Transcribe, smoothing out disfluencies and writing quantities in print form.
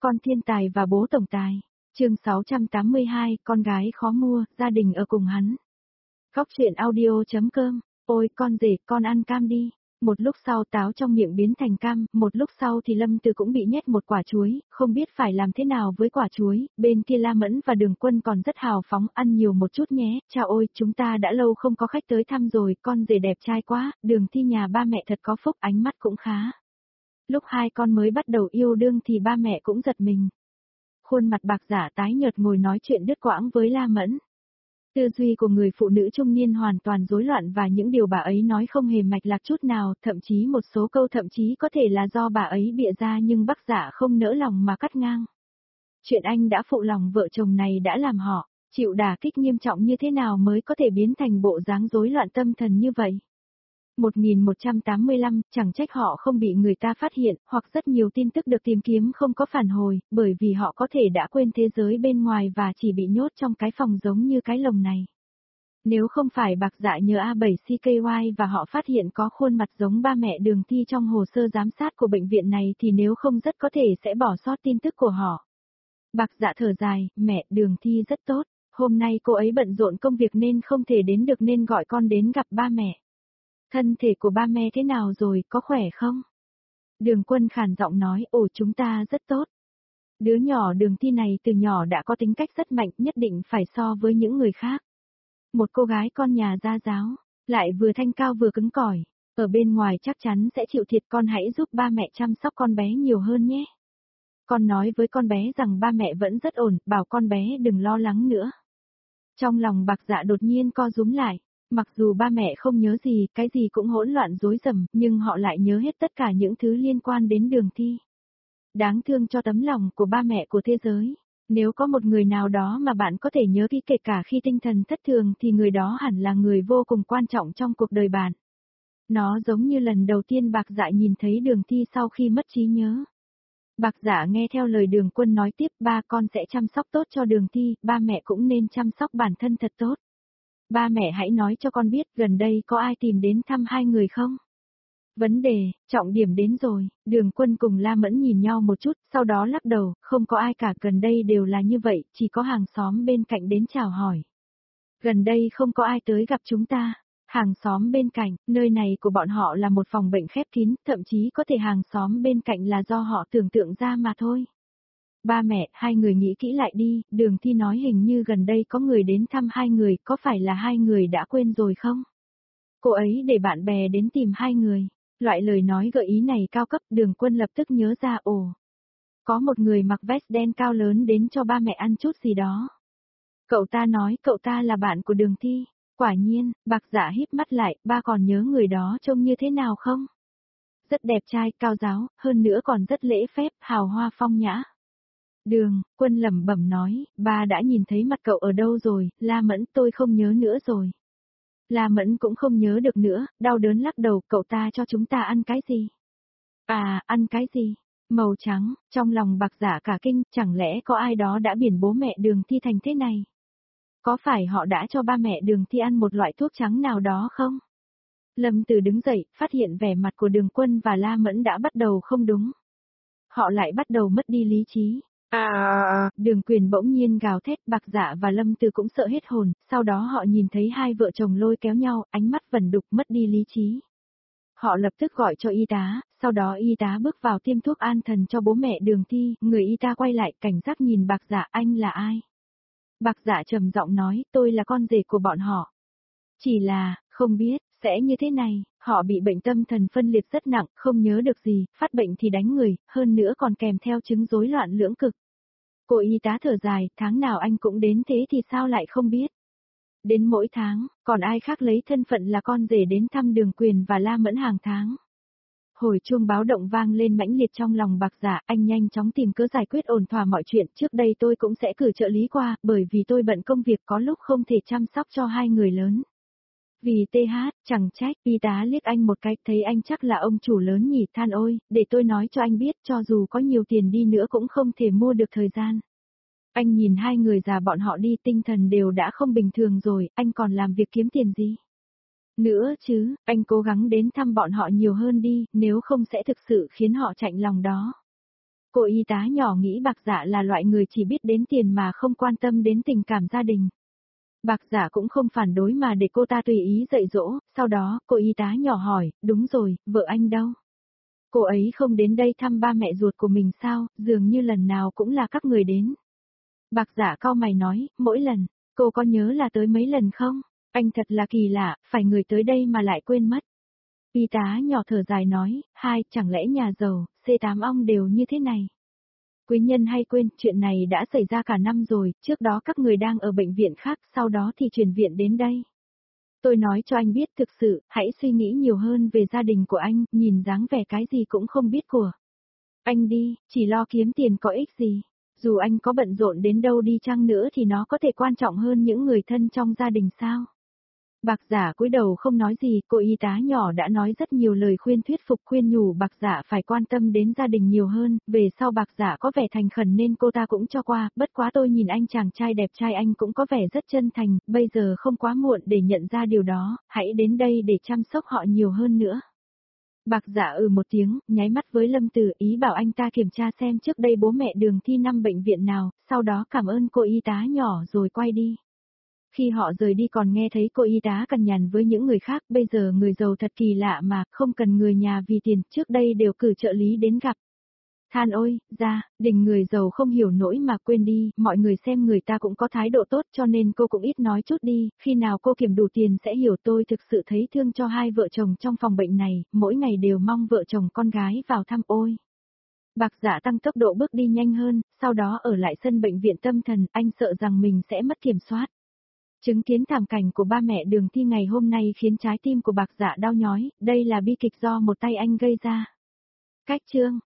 Con thiên tài và bố tổng tài. Chương 682, con gái khó mua, gia đình ở cùng hắn. Góc truyện audio.com. Ôi con rể, con ăn cam đi. Một lúc sau táo trong miệng biến thành cam, một lúc sau thì Lâm Từ cũng bị nhét một quả chuối, không biết phải làm thế nào với quả chuối. Bên kia La Mẫn và Đường Quân còn rất hào phóng, ăn nhiều một chút nhé. Chào ôi, chúng ta đã lâu không có khách tới thăm rồi, con rể đẹp trai quá, Đường Thi nhà ba mẹ thật có phúc, ánh mắt cũng khá. Lúc hai con mới bắt đầu yêu đương thì ba mẹ cũng giật mình. Khuôn mặt bạc giả tái nhợt ngồi nói chuyện đứt quãng với La Mẫn. Tư duy của người phụ nữ trung niên hoàn toàn rối loạn và những điều bà ấy nói không hề mạch lạc chút nào, thậm chí một số câu thậm chí có thể là do bà ấy bịa ra nhưng bác giả không nỡ lòng mà cắt ngang. Chuyện anh đã phụ lòng vợ chồng này đã làm họ chịu đả kích nghiêm trọng như thế nào mới có thể biến thành bộ dáng rối loạn tâm thần như vậy. 1185, chẳng trách họ không bị người ta phát hiện, hoặc rất nhiều tin tức được tìm kiếm không có phản hồi, bởi vì họ có thể đã quên thế giới bên ngoài và chỉ bị nhốt trong cái phòng giống như cái lồng này. Nếu không phải bạc dạ nhờ A7CKY và họ phát hiện có khuôn mặt giống ba mẹ Đường Thi trong hồ sơ giám sát của bệnh viện này thì nếu không rất có thể sẽ bỏ sót tin tức của họ. Bạc dạ thở dài, mẹ Đường Thi rất tốt, hôm nay cô ấy bận rộn công việc nên không thể đến được nên gọi con đến gặp ba mẹ. Thân thể của ba mẹ thế nào rồi, có khỏe không? Đường Quân khàn giọng nói, ồ chúng ta rất tốt. Đứa nhỏ Đường Thi này từ nhỏ đã có tính cách rất mạnh, nhất định phải so với những người khác. Một cô gái con nhà gia giáo, lại vừa thanh cao vừa cứng cỏi, ở bên ngoài chắc chắn sẽ chịu thiệt, con hãy giúp ba mẹ chăm sóc con bé nhiều hơn nhé. Con nói với con bé rằng ba mẹ vẫn rất ổn, bảo con bé đừng lo lắng nữa. Trong lòng bạc dạ đột nhiên co rúm lại. Mặc dù ba mẹ không nhớ gì, cái gì cũng hỗn loạn rối rầm, nhưng họ lại nhớ hết tất cả những thứ liên quan đến Đường Thi. Đáng thương cho tấm lòng của ba mẹ của thế giới. Nếu có một người nào đó mà bạn có thể nhớ kỹ kể cả khi tinh thần thất thường thì người đó hẳn là người vô cùng quan trọng trong cuộc đời bạn. Nó giống như lần đầu tiên bạc dạ nhìn thấy Đường Thi sau khi mất trí nhớ. Bạc dạ nghe theo lời Đường Quân nói tiếp, ba con sẽ chăm sóc tốt cho Đường Thi, ba mẹ cũng nên chăm sóc bản thân thật tốt. Ba mẹ hãy nói cho con biết gần đây có ai tìm đến thăm hai người không? Vấn đề, trọng điểm đến rồi, Đường Quân cùng La Mẫn nhìn nhau một chút, sau đó lắc đầu, không có ai cả, gần đây đều là như vậy, chỉ có hàng xóm bên cạnh đến chào hỏi. Gần đây không có ai tới gặp chúng ta, hàng xóm bên cạnh, nơi này của bọn họ là một phòng bệnh khép kín, thậm chí có thể hàng xóm bên cạnh là do họ tưởng tượng ra mà thôi. Ba mẹ, hai người nghĩ kỹ lại đi, Đường Thi nói hình như gần đây có người đến thăm hai người, có phải là hai người đã quên rồi không? Cô ấy để bạn bè đến tìm hai người. Loại lời nói gợi ý này cao cấp, Đường Quân lập tức nhớ ra, ồ. Có một người mặc vest đen cao lớn đến cho ba mẹ ăn chút gì đó. Cậu ta nói cậu ta là bạn của Đường Thi. Quả nhiên, bạc dạ híp mắt lại, ba còn nhớ người đó trông như thế nào không? Rất đẹp trai, cao giáo, hơn nữa còn rất lễ phép, hào hoa phong nhã. Đường Quân lẩm bẩm nói, ba đã nhìn thấy mặt cậu ở đâu rồi, La Mẫn, tôi không nhớ nữa rồi. La Mẫn cũng không nhớ được nữa, đau đớn lắc đầu, cậu ta cho chúng ta ăn cái gì? À, ăn cái gì? Màu trắng, trong lòng bạc giả cả kinh, chẳng lẽ có ai đó đã biển bố mẹ Đường Thi thành thế này? Có phải họ đã cho ba mẹ Đường Thi ăn một loại thuốc trắng nào đó không? Lâm Từ đứng dậy, phát hiện vẻ mặt của Đường Quân và La Mẫn đã bắt đầu không đúng. Họ lại bắt đầu mất đi lý trí. Đường Quyền bỗng nhiên gào thét, bạc dạ và Lâm Từ cũng sợ hết hồn, sau đó họ nhìn thấy hai vợ chồng lôi kéo nhau, ánh mắt vẩn đục, mất đi lý trí. Họ lập tức gọi cho y tá, sau đó y tá bước vào tiêm thuốc an thần cho bố mẹ Đường Thi, người y tá quay lại cảnh giác nhìn bạc dạ, anh là ai? Bạc dạ trầm giọng nói, tôi là con rể của bọn họ. Chỉ là, không biết, sẽ như thế này, họ bị bệnh tâm thần phân liệt rất nặng, không nhớ được gì, phát bệnh thì đánh người, hơn nữa còn kèm theo chứng rối loạn lưỡng cực. Cô y tá thở dài, tháng nào anh cũng đến thế thì sao lại không biết. Đến mỗi tháng, còn ai khác lấy thân phận là con rể đến thăm Đường Quyền và La Mẫn hàng tháng. Hồi chuông báo động vang lên mãnh liệt trong lòng bạc giả, anh nhanh chóng tìm cớ giải quyết ổn thỏa mọi chuyện, trước đây tôi cũng sẽ cử trợ lý qua, bởi vì tôi bận công việc có lúc không thể chăm sóc cho hai người lớn. Vì TH, chẳng trách, y tá liếc anh một cái, thấy anh chắc là ông chủ lớn nhỉ, than ôi, để tôi nói cho anh biết, cho dù có nhiều tiền đi nữa cũng không thể mua được thời gian. Anh nhìn hai người già bọn họ đi, tinh thần đều đã không bình thường rồi, anh còn làm việc kiếm tiền gì? Nữa chứ, anh cố gắng đến thăm bọn họ nhiều hơn đi, nếu không sẽ thực sự khiến họ chạnh lòng đó. Cô y tá nhỏ nghĩ Bạc Dạ là loại người chỉ biết đến tiền mà không quan tâm đến tình cảm gia đình. Bạc Dạ cũng không phản đối mà để cô ta tùy ý dạy dỗ, sau đó cô y tá nhỏ hỏi, đúng rồi, vợ anh đâu? Cô ấy không đến đây thăm ba mẹ ruột của mình sao, dường như lần nào cũng là các người đến. Bạc Dạ cau mày nói, mỗi lần, cô có nhớ là tới mấy lần không? Anh thật là kỳ lạ, phải người tới đây mà lại quên mất. Y tá nhỏ thở dài nói, chẳng lẽ nhà giàu, C8 ong đều như thế này? Quý nhân hay quên, chuyện này đã xảy ra cả năm rồi, trước đó các người đang ở bệnh viện khác, sau đó thì chuyển viện đến đây. Tôi nói cho anh biết thực sự, hãy suy nghĩ nhiều hơn về gia đình của anh, nhìn dáng vẻ cái gì cũng không biết của. Anh đi, chỉ lo kiếm tiền có ích gì. Dù anh có bận rộn đến đâu đi chăng nữa thì nó có thể quan trọng hơn những người thân trong gia đình sao? Bạc Dạ cúi đầu không nói gì, cô y tá nhỏ đã nói rất nhiều lời khuyên thuyết phục khuyên nhủ Bạc Dạ phải quan tâm đến gia đình nhiều hơn, về sau Bạc Dạ có vẻ thành khẩn nên cô ta cũng cho qua, bất quá tôi nhìn anh chàng trai đẹp trai anh cũng có vẻ rất chân thành, bây giờ không quá muộn để nhận ra điều đó, hãy đến đây để chăm sóc họ nhiều hơn nữa. Bạc Dạ một tiếng, nháy mắt với Lâm Tử ý bảo anh ta kiểm tra xem trước đây bố mẹ Đường Thi năm bệnh viện nào, sau đó cảm ơn cô y tá nhỏ rồi quay đi. Khi họ rời đi còn nghe thấy cô y tá cằn nhằn với những người khác, bây giờ người giàu thật kỳ lạ mà, không cần người nhà vì tiền, trước đây đều cử trợ lý đến gặp. Than ôi, đình người giàu không hiểu nỗi mà quên đi, mọi người xem người ta cũng có thái độ tốt cho nên cô cũng ít nói chút đi, khi nào cô kiếm đủ tiền sẽ hiểu tôi thực sự thấy thương cho hai vợ chồng trong phòng bệnh này, mỗi ngày đều mong vợ chồng con gái vào thăm ôi. Bạc Dạ tăng tốc độ bước đi nhanh hơn, sau đó ở lại sân bệnh viện tâm thần, anh sợ rằng mình sẽ mất kiểm soát. Chứng kiến thảm cảnh của ba mẹ Đường Thi ngày hôm nay khiến trái tim của Bạc Dạ đau nhói, đây là bi kịch do một tay anh gây ra. Cách chương